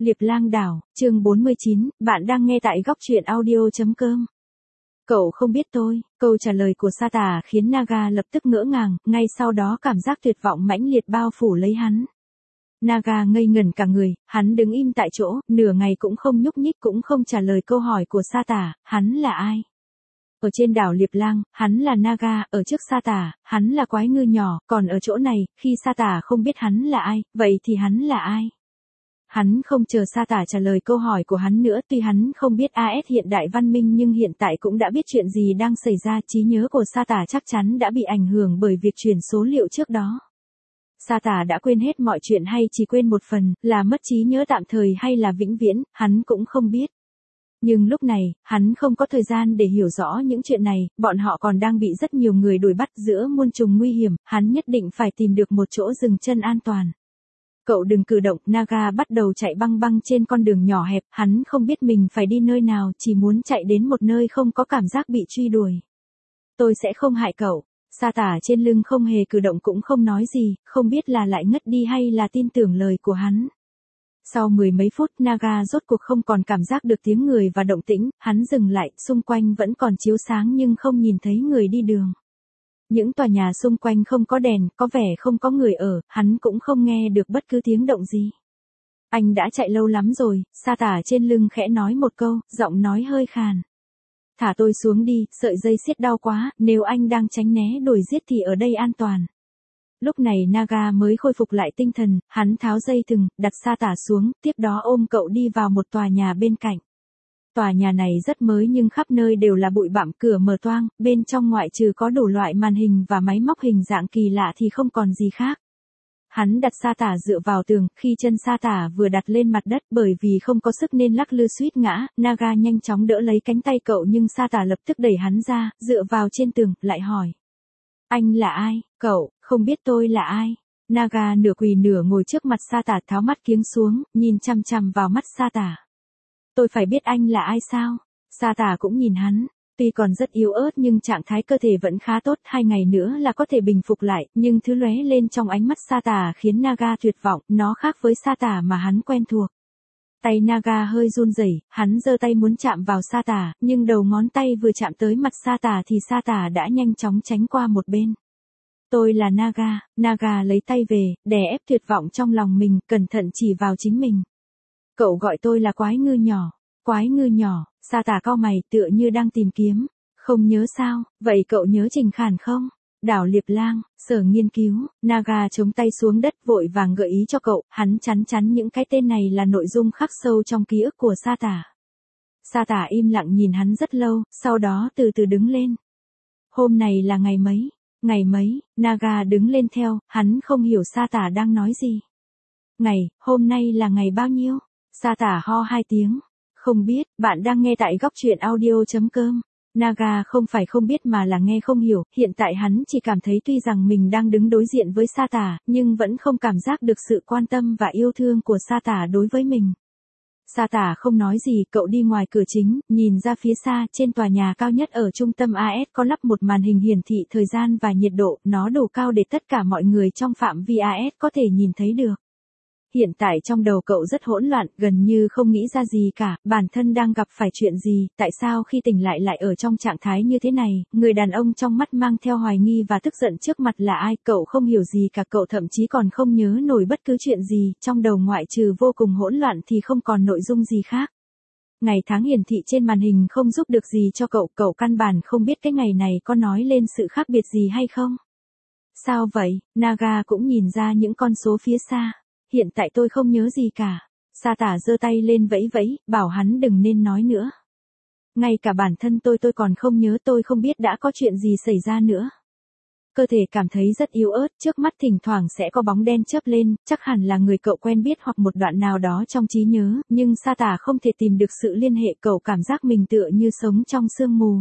Liệp Lang Đảo, chương 49, bạn đang nghe tại góc truyện audio.com. Cậu không biết tôi, câu trả lời của Sa Tả khiến Naga lập tức ngỡ ngàng, ngay sau đó cảm giác tuyệt vọng mãnh liệt bao phủ lấy hắn. Naga ngây ngẩn cả người, hắn đứng im tại chỗ, nửa ngày cũng không nhúc nhích cũng không trả lời câu hỏi của Sa Tả, hắn là ai? Ở trên đảo Liệp Lang, hắn là Naga, ở trước Sa Tả, hắn là quái ngư nhỏ, còn ở chỗ này, khi Sa Tả không biết hắn là ai, vậy thì hắn là ai? Hắn không chờ Sa Tả trả lời câu hỏi của hắn nữa, tuy hắn không biết AS hiện đại văn minh nhưng hiện tại cũng đã biết chuyện gì đang xảy ra, trí nhớ của Sa Tả chắc chắn đã bị ảnh hưởng bởi việc truyền số liệu trước đó. Sa Tả đã quên hết mọi chuyện hay chỉ quên một phần, là mất trí nhớ tạm thời hay là vĩnh viễn, hắn cũng không biết. Nhưng lúc này, hắn không có thời gian để hiểu rõ những chuyện này, bọn họ còn đang bị rất nhiều người đuổi bắt giữa muôn trùng nguy hiểm, hắn nhất định phải tìm được một chỗ dừng chân an toàn. Cậu đừng cử động, Naga bắt đầu chạy băng băng trên con đường nhỏ hẹp, hắn không biết mình phải đi nơi nào, chỉ muốn chạy đến một nơi không có cảm giác bị truy đuổi. Tôi sẽ không hại cậu. Sa Tả trên lưng không hề cử động cũng không nói gì, không biết là lại ngất đi hay là tin tưởng lời của hắn. Sau mười mấy phút, Naga rốt cuộc không còn cảm giác được tiếng người và động tĩnh, hắn dừng lại, xung quanh vẫn còn chiếu sáng nhưng không nhìn thấy người đi đường. Những tòa nhà xung quanh không có đèn, có vẻ không có người ở, hắn cũng không nghe được bất cứ tiếng động gì. Anh đã chạy lâu lắm rồi, Sa Tả trên lưng khẽ nói một câu, giọng nói hơi khàn. Thả tôi xuống đi, sợi dây siết đau quá, nếu anh đang tránh né đuổi giết thì ở đây an toàn. Lúc này Naga mới khôi phục lại tinh thần, hắn tháo dây thừng, đặt Sa Tả xuống, tiếp đó ôm cậu đi vào một tòa nhà bên cạnh. Tòa nhà này rất mới nhưng khắp nơi đều là bụi bặm, cửa mở toang, bên trong ngoại trừ có đủ loại màn hình và máy móc hình dạng kỳ lạ thì không còn gì khác. Hắn đặt Sa Tả dựa vào tường, khi chân Sa Tả vừa đặt lên mặt đất bởi vì không có sức nên lắc lư suýt ngã, Naga nhanh chóng đỡ lấy cánh tay cậu nhưng Sa Tả lập tức đẩy hắn ra, dựa vào trên tường, lại hỏi. Anh là ai? Cậu, không biết tôi là ai? Naga nửa quỳ nửa ngồi trước mặt Sa Tả tháo mắt kiếng xuống, nhìn chằm chằm vào mắt Sa Tả. Tôi phải biết anh là ai sao? Sa Tả cũng nhìn hắn. Tuy còn rất yếu ớt nhưng trạng thái cơ thể vẫn khá tốt, 2 ngày nữa là có thể bình phục lại, nhưng thứ lóe lên trong ánh mắt Sa Tả khiến Naga tuyệt vọng, nó khác với Sa Tả mà hắn quen thuộc. Tay Naga hơi run rẩy, hắn giơ tay muốn chạm vào Sa Tả, nhưng đầu ngón tay vừa chạm tới mặt Sa Tả thì Sa Tả đã nhanh chóng tránh qua một bên. Tôi là Naga, Naga lấy tay về, đè ép tuyệt vọng trong lòng mình, cẩn thận chỉ vào chính mình. Cậu gọi tôi là quái ngư nhỏ. Quái ngư nhỏ, Sa Tả cau mày tựa như đang tìm kiếm. Không nhớ sao, vậy cậu nhớ Trình Khản không? Đảo Liệp Lang, Sở Nghiên cứu, Naga chống tay xuống đất vội vàng gợi ý cho cậu, hắn chắn chắn những cái tên này là nội dung khắc sâu trong ký ức của Sa Tả. Sa Tả im lặng nhìn hắn rất lâu, sau đó từ từ đứng lên. Hôm này là ngày mấy? Ngày mấy? Naga đứng lên theo, hắn không hiểu Sa Tả đang nói gì. Ngày, hôm nay là ngày bao nhiêu? Sa Tả ho 2 tiếng. Không biết, bạn đang nghe tại góc truyện audio.com. Naga không phải không biết mà là nghe không hiểu, hiện tại hắn chỉ cảm thấy tuy rằng mình đang đứng đối diện với Sa Tả, nhưng vẫn không cảm giác được sự quan tâm và yêu thương của Sa Tả đối với mình. Sa Tả không nói gì, cậu đi ngoài cửa chính, nhìn ra phía xa, trên tòa nhà cao nhất ở trung tâm AS có lắp một màn hình hiển thị thời gian và nhiệt độ, nó đủ cao để tất cả mọi người trong phạm vi AS có thể nhìn thấy được. Hiện tại trong đầu cậu rất hỗn loạn, gần như không nghĩ ra gì cả, bản thân đang gặp phải chuyện gì, tại sao khi tỉnh lại ở trong trạng thái như thế này, người đàn ông trong mắt mang theo hoài nghi và tức giận trước mặt là ai, cậu không hiểu gì cả, cậu thậm chí còn không nhớ nổi bất cứ chuyện gì, trong đầu ngoại trừ vô cùng hỗn loạn thì không còn nội dung gì khác. Ngày tháng hiển thị trên màn hình không giúp được gì cho cậu căn bản không biết cái ngày này có nói lên sự khác biệt gì hay không. Sao vậy? Naga cũng nhìn ra những con số phía xa. Hiện tại tôi không nhớ gì cả. Sa Tả giơ tay lên vẫy vẫy, bảo hắn đừng nên nói nữa. Ngay cả bản thân tôi còn không nhớ, tôi không biết đã có chuyện gì xảy ra nữa. Cơ thể cảm thấy rất yếu ớt, trước mắt thỉnh thoảng sẽ có bóng đen chớp lên, chắc hẳn là người cậu quen biết hoặc một đoạn nào đó trong trí nhớ, nhưng Sa Tả không thể tìm được sự liên hệ, cậu cảm giác mình tựa như sống trong sương mù.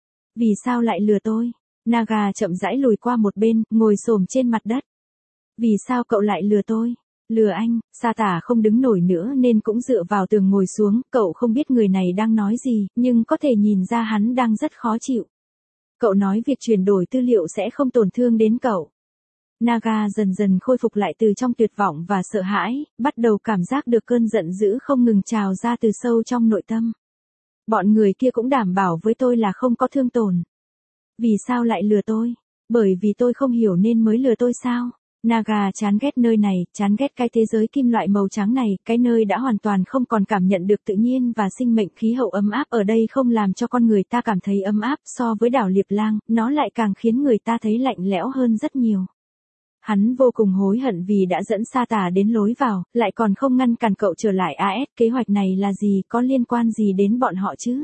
Vì sao lại lừa tôi? Naga chậm rãi lùi qua một bên, ngồi xổm trên mặt đất. Vì sao cậu lại lừa tôi? Lừa anh? Sa Tả không đứng nổi nữa nên cũng dựa vào tường ngồi xuống, cậu không biết người này đang nói gì, nhưng có thể nhìn ra hắn đang rất khó chịu. Cậu nói việc chuyển đổi tư liệu sẽ không tổn thương đến cậu. Naga dần dần khôi phục lại từ trong tuyệt vọng và sợ hãi, bắt đầu cảm giác được cơn giận dữ không ngừng trào ra từ sâu trong nội tâm. Bọn người kia cũng đảm bảo với tôi là không có thương tổn. Vì sao lại lừa tôi? Bởi vì tôi không hiểu nên mới lừa tôi sao? Naga chán ghét nơi này, chán ghét cái thế giới kim loại màu trắng này, cái nơi đã hoàn toàn không còn cảm nhận được tự nhiên và sinh mệnh, khí hậu ấm áp ở đây không làm cho con người ta cảm thấy ấm áp, so với đảo Liệp Lang, nó lại càng khiến người ta thấy lạnh lẽo hơn rất nhiều. Hắn vô cùng hối hận vì đã dẫn Sa Tả đến lối vào, lại còn không ngăn cản cậu trở lại AS, kế hoạch này là gì, có liên quan gì đến bọn họ chứ?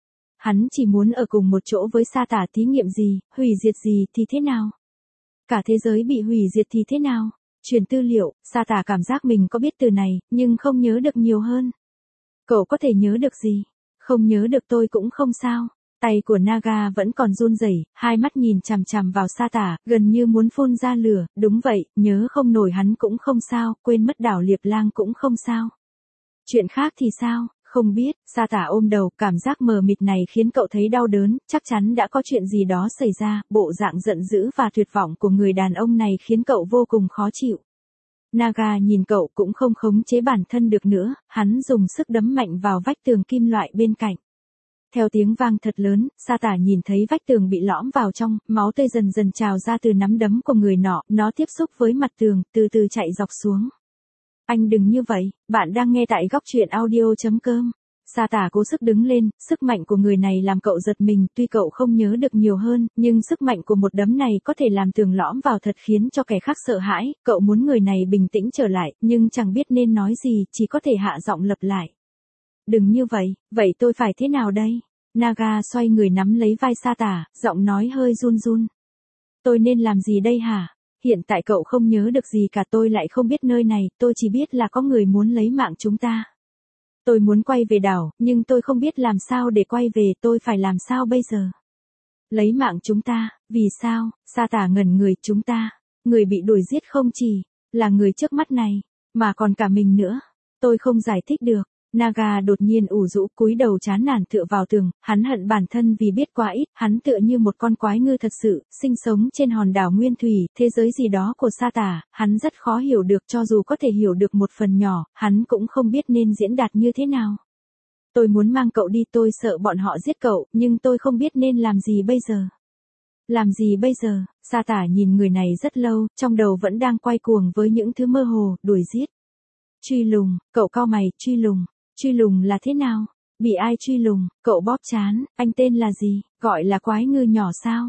Hắn chỉ muốn ở cùng một chỗ với Sa Tả, thí nghiệm gì, hủy diệt gì thì thế nào? Cả thế giới bị hủy diệt thì thế nào? Truyền tư liệu, Sa Tả cảm giác mình có biết từ này, nhưng không nhớ được nhiều hơn. Cậu có thể nhớ được gì? Không nhớ được tôi cũng không sao. Tay của Naga vẫn còn run rẩy, hai mắt nhìn chằm chằm vào Sa Tả, gần như muốn phun ra lửa, đúng vậy, nhớ không nổi hắn cũng không sao, quên mất đảo Liệp Lang cũng không sao. Chuyện khác thì sao? Không biết, Sa Tả ôm đầu, cảm giác mờ mịt này khiến cậu thấy đau đớn, chắc chắn đã có chuyện gì đó xảy ra, bộ dạng giận dữ và tuyệt vọng của người đàn ông này khiến cậu vô cùng khó chịu. Naga nhìn cậu cũng không khống chế bản thân được nữa, hắn dùng sức đấm mạnh vào vách tường kim loại bên cạnh. Theo tiếng vang thật lớn, Sa Tả nhìn thấy vách tường bị lõm vào trong, máu tươi dần dần trào ra từ nắm đấm của người nọ, nó tiếp xúc với mặt tường, từ từ chạy dọc xuống. Anh đừng như vậy, bạn đang nghe tại góc truyện audio.com. Sa Tả cố sức đứng lên, sức mạnh của người này làm cậu giật mình, tuy cậu không nhớ được nhiều hơn, nhưng sức mạnh của một đấm này có thể làm tường lõm vào thật khiến cho kẻ khác sợ hãi, cậu muốn người này bình tĩnh trở lại, nhưng chẳng biết nên nói gì, chỉ có thể hạ giọng lặp lại. Đừng như vậy, vậy tôi phải thế nào đây? Naga xoay người nắm lấy vai Sa Tả, giọng nói hơi run run. Tôi nên làm gì đây hả? Hiện tại cậu không nhớ được gì cả, tôi lại không biết nơi này, tôi chỉ biết là có người muốn lấy mạng chúng ta. Tôi muốn quay về đảo, nhưng tôi không biết làm sao để quay về, tôi phải làm sao bây giờ? Lấy mạng chúng ta, vì sao? Sa Tả ngẩn người, chúng ta, người bị đuổi giết không chỉ là người trước mắt này, mà còn cả mình nữa. Tôi không giải thích được. Naga đột nhiên ủ rũ, cúi đầu chán nản tựa vào tường, hắn hận bản thân vì biết quá ít, hắn tựa như một con quái ngư thật sự, sinh sống trên hòn đảo nguyên thủy, thế giới gì đó của Sa Tả, hắn rất khó hiểu được, cho dù có thể hiểu được một phần nhỏ, hắn cũng không biết nên diễn đạt như thế nào. Tôi muốn mang cậu đi, tôi sợ bọn họ giết cậu, nhưng tôi không biết nên làm gì bây giờ. Làm gì bây giờ? Sa Tả nhìn người này rất lâu, trong đầu vẫn đang quay cuồng với những thứ mơ hồ, đuổi giết. Truy lùng, cậu cau mày, truy lùng. Truy lùng là thế nào? Bị ai truy lùng? Cậu bóp trán, anh tên là gì? Gọi là quái ngư nhỏ sao?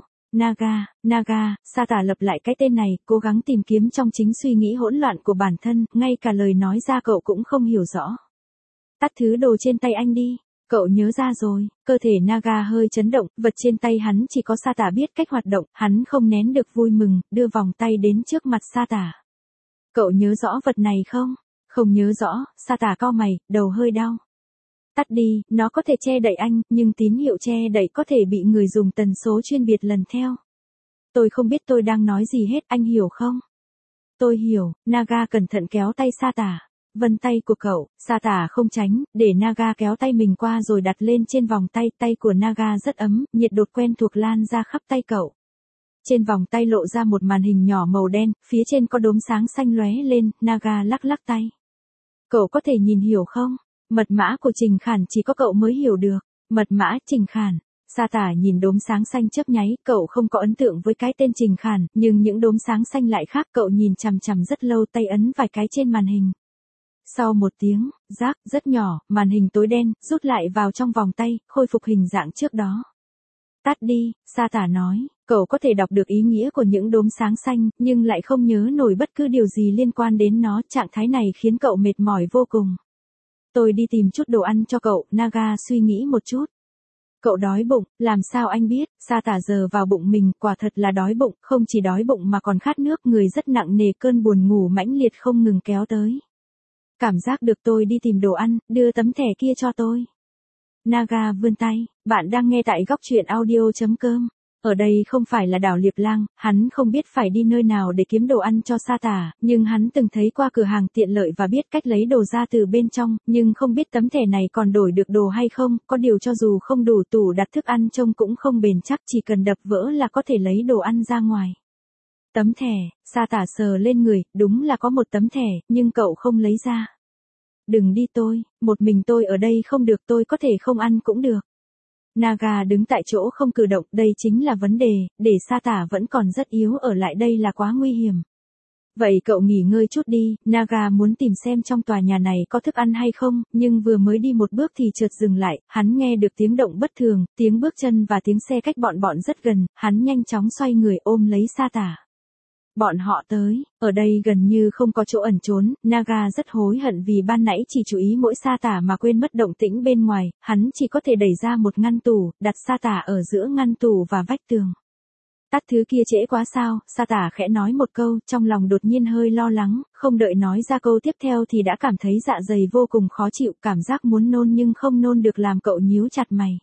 Naga, Sa Tả lặp lại cái tên này, cố gắng tìm kiếm trong chính suy nghĩ hỗn loạn của bản thân, ngay cả lời nói ra cậu cũng không hiểu rõ. Tắt thứ đồ trên tay anh đi. Cậu nhớ ra rồi, cơ thể Naga hơi chấn động, vật trên tay hắn chỉ có Sa Tả biết cách hoạt động, hắn không nén được vui mừng, đưa vòng tay đến trước mặt Sa Tả. Cậu nhớ rõ vật này không? Không nhớ rõ, Sa Tả cau mày, đầu hơi đau. Tắt đi, nó có thể che đậy anh, nhưng tín hiệu che đậy có thể bị người dùng tần số chuyên biệt lần theo. Tôi không biết tôi đang nói gì hết, anh hiểu không? Tôi hiểu, Naga cẩn thận kéo tay Sa Tả. Vân tay của cậu, Sa Tả không tránh, để Naga kéo tay mình qua rồi đặt lên trên vòng tay, tay của Naga rất ấm, nhiệt độ quen thuộc lan ra khắp tay cậu. Trên vòng tay lộ ra một màn hình nhỏ màu đen, phía trên có đốm sáng xanh lóe lên, Naga lắc lắc tay. Cậu có thể nhìn hiểu không? Mật mã của Trình Khản chỉ có cậu mới hiểu được. Mật mã Trình Khản. Sa Tả nhìn đốm sáng xanh chớp nháy, cậu không có ấn tượng với cái tên Trình Khản, nhưng những đốm sáng xanh lại khác, cậu nhìn chằm chằm rất lâu, tay ấn vài cái trên màn hình. Sau một tiếng, rác rất nhỏ, màn hình tối đen, rút lại vào trong vòng tay, khôi phục hình dạng trước đó. Tắt đi, Sa Tả nói, cậu có thể đọc được ý nghĩa của những đốm sáng xanh, nhưng lại không nhớ nổi bất cứ điều gì liên quan đến nó, trạng thái này khiến cậu mệt mỏi vô cùng. Tôi đi tìm chút đồ ăn cho cậu, Naga suy nghĩ một chút. Cậu đói bụng, làm sao anh biết? Sa Tả giờ vào bụng mình, quả thật là đói bụng, không chỉ đói bụng mà còn khát nước, người rất nặng nề, cơn buồn ngủ mãnh liệt không ngừng kéo tới. Cảm giác được tôi đi tìm đồ ăn, đưa tấm thẻ kia cho tôi. Naga vươn tay, bạn đang nghe tại góc truyện audio.com. Ở đây không phải là đảo Liệp Lang, hắn không biết phải đi nơi nào để kiếm đồ ăn cho Sa Tả, nhưng hắn từng thấy qua cửa hàng tiện lợi và biết cách lấy đồ ra từ bên trong, nhưng không biết tấm thẻ này còn đổi được đồ hay không, có điều cho dù không đủ tủ đặt thức ăn trông cũng không bền chắc, chỉ cần đập vỡ là có thể lấy đồ ăn ra ngoài. Tấm thẻ, sa tả sờ lên người, đúng là có một tấm thẻ, nhưng cậu không lấy ra. Đừng đi một mình tôi ở đây không được, tôi có thể không ăn cũng được. Naga đứng tại chỗ không cử động, đây chính là vấn đề, để sa tả vẫn còn rất yếu ở lại đây là quá nguy hiểm. Vậy cậu nghỉ ngơi chút đi, Naga muốn tìm xem trong tòa nhà này có thức ăn hay không, nhưng vừa mới đi một bước thì chợt dừng lại, hắn nghe được tiếng động bất thường, tiếng bước chân và tiếng xe cách bọn rất gần, hắn nhanh chóng xoay người ôm lấy sa tả. Bọn họ tới, ở đây gần như không có chỗ ẩn trốn, Naga rất hối hận vì ban nãy chỉ chú ý mỗi sa tả mà quên mất động tĩnh bên ngoài, hắn chỉ có thể đẩy ra một ngăn tủ, đặt sa tả ở giữa ngăn tủ và vách tường. Tắt thứ kia trễ quá sao, sa tả khẽ nói một câu, trong lòng đột nhiên hơi lo lắng, không đợi nói ra câu tiếp theo thì đã cảm thấy dạ dày vô cùng khó chịu, cảm giác muốn nôn nhưng không nôn được làm cậu nhíu chặt mày.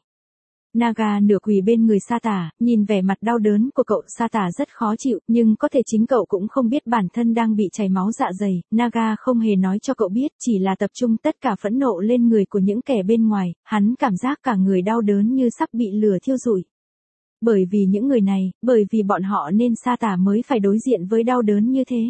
Naga nửa quỳ bên người sa tả, nhìn vẻ mặt đau đớn của cậu, sa tả rất khó chịu, nhưng có thể chính cậu cũng không biết bản thân đang bị chảy máu dạ dày, Naga không hề nói cho cậu biết, chỉ là tập trung tất cả phẫn nộ lên người của những kẻ bên ngoài, hắn cảm giác cả người đau đớn như sắp bị lửa thiêu rụi. Bởi vì những người này, bởi vì bọn họ nên sa tả mới phải đối diện với đau đớn như thế.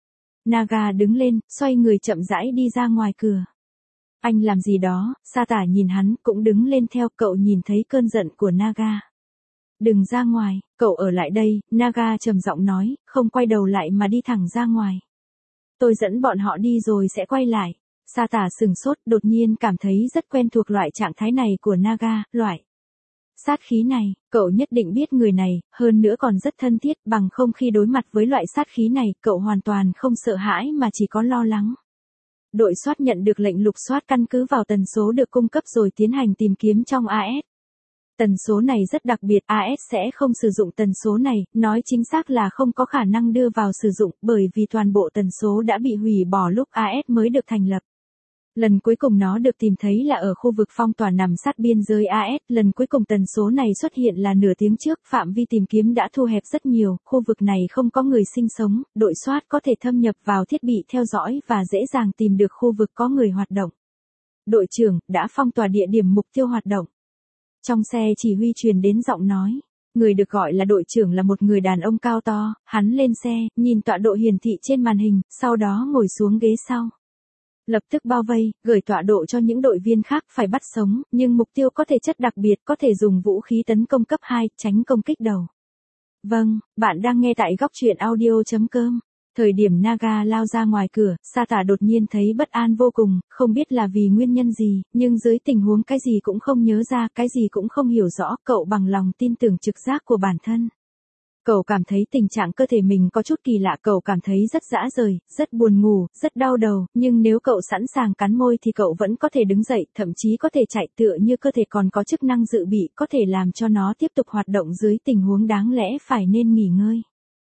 Naga đứng lên, xoay người chậm rãi đi ra ngoài cửa. Anh làm gì đó, sa tả nhìn hắn, cũng đứng lên theo, cậu nhìn thấy cơn giận của Naga. Đừng ra ngoài, cậu ở lại đây, Naga trầm giọng nói, không quay đầu lại mà đi thẳng ra ngoài. Tôi dẫn bọn họ đi rồi sẽ quay lại. Sa tả sừng sốt, đột nhiên cảm thấy rất quen thuộc loại trạng thái này của Naga, loại sát khí này, cậu nhất định biết người này, hơn nữa còn rất thân thiết, bằng không khi đối mặt với loại sát khí này, cậu hoàn toàn không sợ hãi mà chỉ có lo lắng. Đội soát nhận được lệnh lục soát căn cứ vào tần số được cung cấp rồi tiến hành tìm kiếm trong AS. Tần số này rất đặc biệt, AS sẽ không sử dụng tần số này, nói chính xác là không có khả năng đưa vào sử dụng, bởi vì toàn bộ tần số đã bị hủy bỏ lúc AS mới được thành lập. Lần cuối cùng nó được tìm thấy là ở khu vực phong tỏa nằm sát biên giới AS, lần cuối cùng tần số này xuất hiện là nửa tiếng trước, phạm vi tìm kiếm đã thu hẹp rất nhiều, khu vực này không có người sinh sống, đội soát có thể thâm nhập vào thiết bị theo dõi và dễ dàng tìm được khu vực có người hoạt động. Đội trưởng, đã phong tỏa địa điểm mục tiêu hoạt động. Trong xe chỉ huy truyền đến giọng nói. Người được gọi là đội trưởng là một người đàn ông cao to, hắn lên xe, nhìn tọa độ hiển thị trên màn hình, sau đó ngồi xuống ghế sau. Lập tức bao vây, gửi tọa độ cho những đội viên khác phải bắt sống, nhưng mục tiêu có thể chất đặc biệt, có thể dùng vũ khí tấn công cấp 2, tránh công kích đầu. Vâng, bạn đang nghe tại góc truyện audio.com. Thời điểm Naga lao ra ngoài cửa, sa tả đột nhiên thấy bất an vô cùng, không biết là vì nguyên nhân gì, nhưng dưới tình huống cái gì cũng không nhớ ra, cái gì cũng không hiểu rõ, cậu bằng lòng tin tưởng trực giác của bản thân. Cậu cảm thấy tình trạng cơ thể mình có chút kỳ lạ, cậu cảm thấy rất rã rời, rất buồn ngủ, rất đau đầu, nhưng nếu cậu sẵn sàng cắn môi thì cậu vẫn có thể đứng dậy, thậm chí có thể chạy, tựa như cơ thể còn có chức năng dự bị, có thể làm cho nó tiếp tục hoạt động dưới tình huống đáng lẽ phải nên nghỉ ngơi.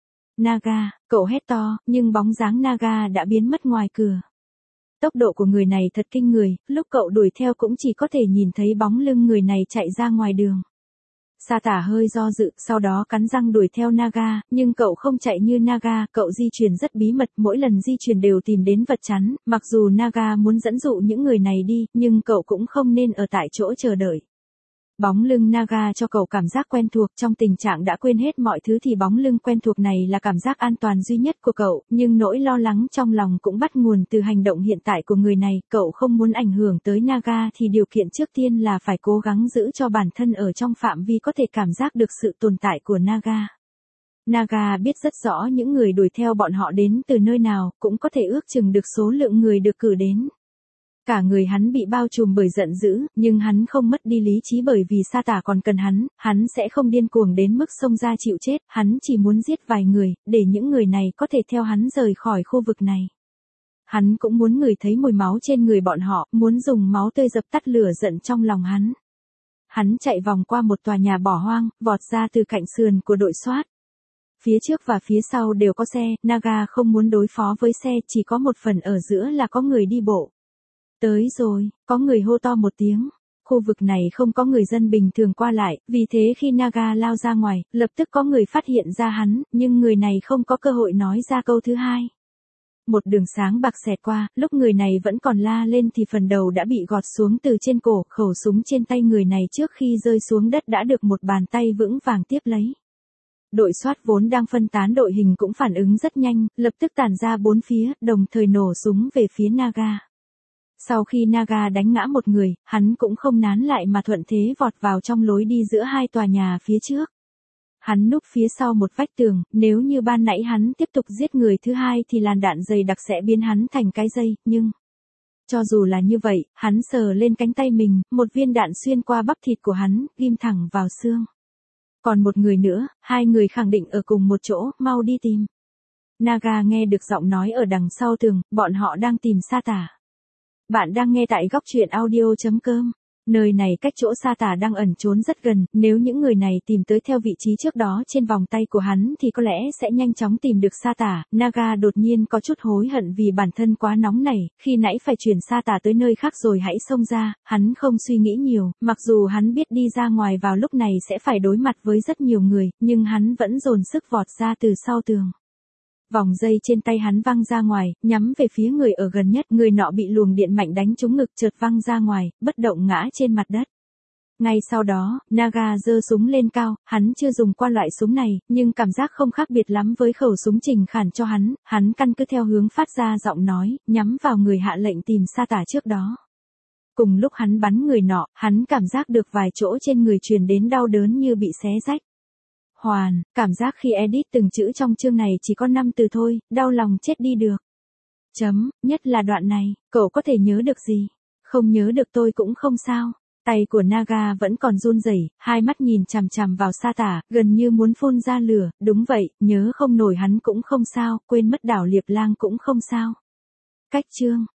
Naga, cậu hét to, nhưng bóng dáng Naga đã biến mất ngoài cửa. Tốc độ của người này thật kinh người, lúc cậu đuổi theo cũng chỉ có thể nhìn thấy bóng lưng người này chạy ra ngoài đường. Sa tả hơi do dự, sau đó cắn răng đuổi theo Naga, nhưng cậu không chạy như Naga, cậu di chuyển rất bí mật, mỗi lần di chuyển đều tìm đến vật chắn, mặc dù Naga muốn dẫn dụ những người này đi, nhưng cậu cũng không nên ở tại chỗ chờ đợi. Bóng lưng Naga cho cậu cảm giác quen thuộc, trong tình trạng đã quên hết mọi thứ thì bóng lưng quen thuộc này là cảm giác an toàn duy nhất của cậu, nhưng nỗi lo lắng trong lòng cũng bắt nguồn từ hành động hiện tại của người này, cậu không muốn ảnh hưởng tới Naga thì điều kiện trước tiên là phải cố gắng giữ cho bản thân ở trong phạm vi có thể cảm giác được sự tồn tại của Naga. Naga biết rất rõ những người đuổi theo bọn họ đến từ nơi nào, cũng có thể ước chừng được số lượng người được cử đến. Cả người hắn bị bao trùm bởi giận dữ, nhưng hắn không mất đi lý trí bởi vì sa tả còn cần hắn sẽ không điên cuồng đến mức xông ra chịu chết, hắn chỉ muốn giết vài người, để những người này có thể theo hắn rời khỏi khu vực này. Hắn cũng muốn ngửi thấy mùi máu trên người bọn họ, muốn dùng máu tươi dập tắt lửa giận trong lòng hắn. Hắn chạy vòng qua một tòa nhà bỏ hoang, vọt ra từ cạnh sườn của đội soát. Phía trước và phía sau đều có xe, Naga không muốn đối phó với xe, chỉ có một phần ở giữa là có người đi bộ. Tới rồi, có người hô to một tiếng. Khu vực này không có người dân bình thường qua lại, vì thế khi Naga lao ra ngoài, lập tức có người phát hiện ra hắn, nhưng người này không có cơ hội nói ra câu thứ hai. Một đường sáng bạc xẹt qua, lúc người này vẫn còn la lên thì phần đầu đã bị gọt xuống từ trên cổ, khẩu súng trên tay người này trước khi rơi xuống đất đã được một bàn tay vững vàng tiếp lấy. Đội soát vốn đang phân tán đội hình cũng phản ứng rất nhanh, lập tức tản ra bốn phía, đồng thời nổ súng về phía Naga. Sau khi Naga đánh ngã một người, hắn cũng không nán lại mà thuận thế vọt vào trong lối đi giữa hai tòa nhà phía trước. Hắn núp phía sau một vách tường, nếu như ban nãy hắn tiếp tục giết người thứ hai thì làn đạn dày đặc sẽ biến hắn thành cái dây, nhưng... Cho dù là như vậy, hắn sờ lên cánh tay mình, một viên đạn xuyên qua bắp thịt của hắn, ghim thẳng vào xương. Còn một người nữa, hai người khẳng định ở cùng một chỗ, mau đi tìm. Naga nghe được giọng nói ở đằng sau tường, bọn họ đang tìm Sa Tả. Bạn đang nghe tại góc truyện audio.com. Nơi này cách chỗ Sa Tả đang ẩn trốn rất gần, nếu những người này tìm tới theo vị trí trước đó trên vòng tay của hắn thì có lẽ sẽ nhanh chóng tìm được Sa Tả. Naga đột nhiên có chút hối hận vì bản thân quá nóng nảy, khi nãy phải chuyển Sa Tả tới nơi khác rồi hãy xông ra, hắn không suy nghĩ nhiều, mặc dù hắn biết đi ra ngoài vào lúc này sẽ phải đối mặt với rất nhiều người, nhưng hắn vẫn dồn sức vọt ra từ sau tường. Vòng dây trên tay hắn văng ra ngoài, nhắm về phía người ở gần nhất, người nọ bị luồng điện mạnh đánh trúng ngực chợt văng ra ngoài, bất động ngã trên mặt đất. Ngay sau đó, Naga giơ súng lên cao, hắn chưa dùng qua loại súng này, nhưng cảm giác không khác biệt lắm với khẩu súng Trình Khản cho hắn căn cứ theo hướng phát ra giọng nói, nhắm vào người hạ lệnh tìm Sa Tả trước đó. Cùng lúc hắn bắn người nọ, hắn cảm giác được vài chỗ trên người truyền đến đau đớn như bị xé rách. Cảm giác khi edit từng chữ trong chương này chỉ có 5 từ thôi, đau lòng chết đi được. Nhất là đoạn này, cậu có thể nhớ được gì? Không nhớ được tôi cũng không sao. Tay của Naga vẫn còn run rẩy, hai mắt nhìn chằm chằm vào Sa Tả, gần như muốn phun ra lửa, đúng vậy, nhớ không nổi hắn cũng không sao, quên mất đảo Liệp Lang cũng không sao. Cách chương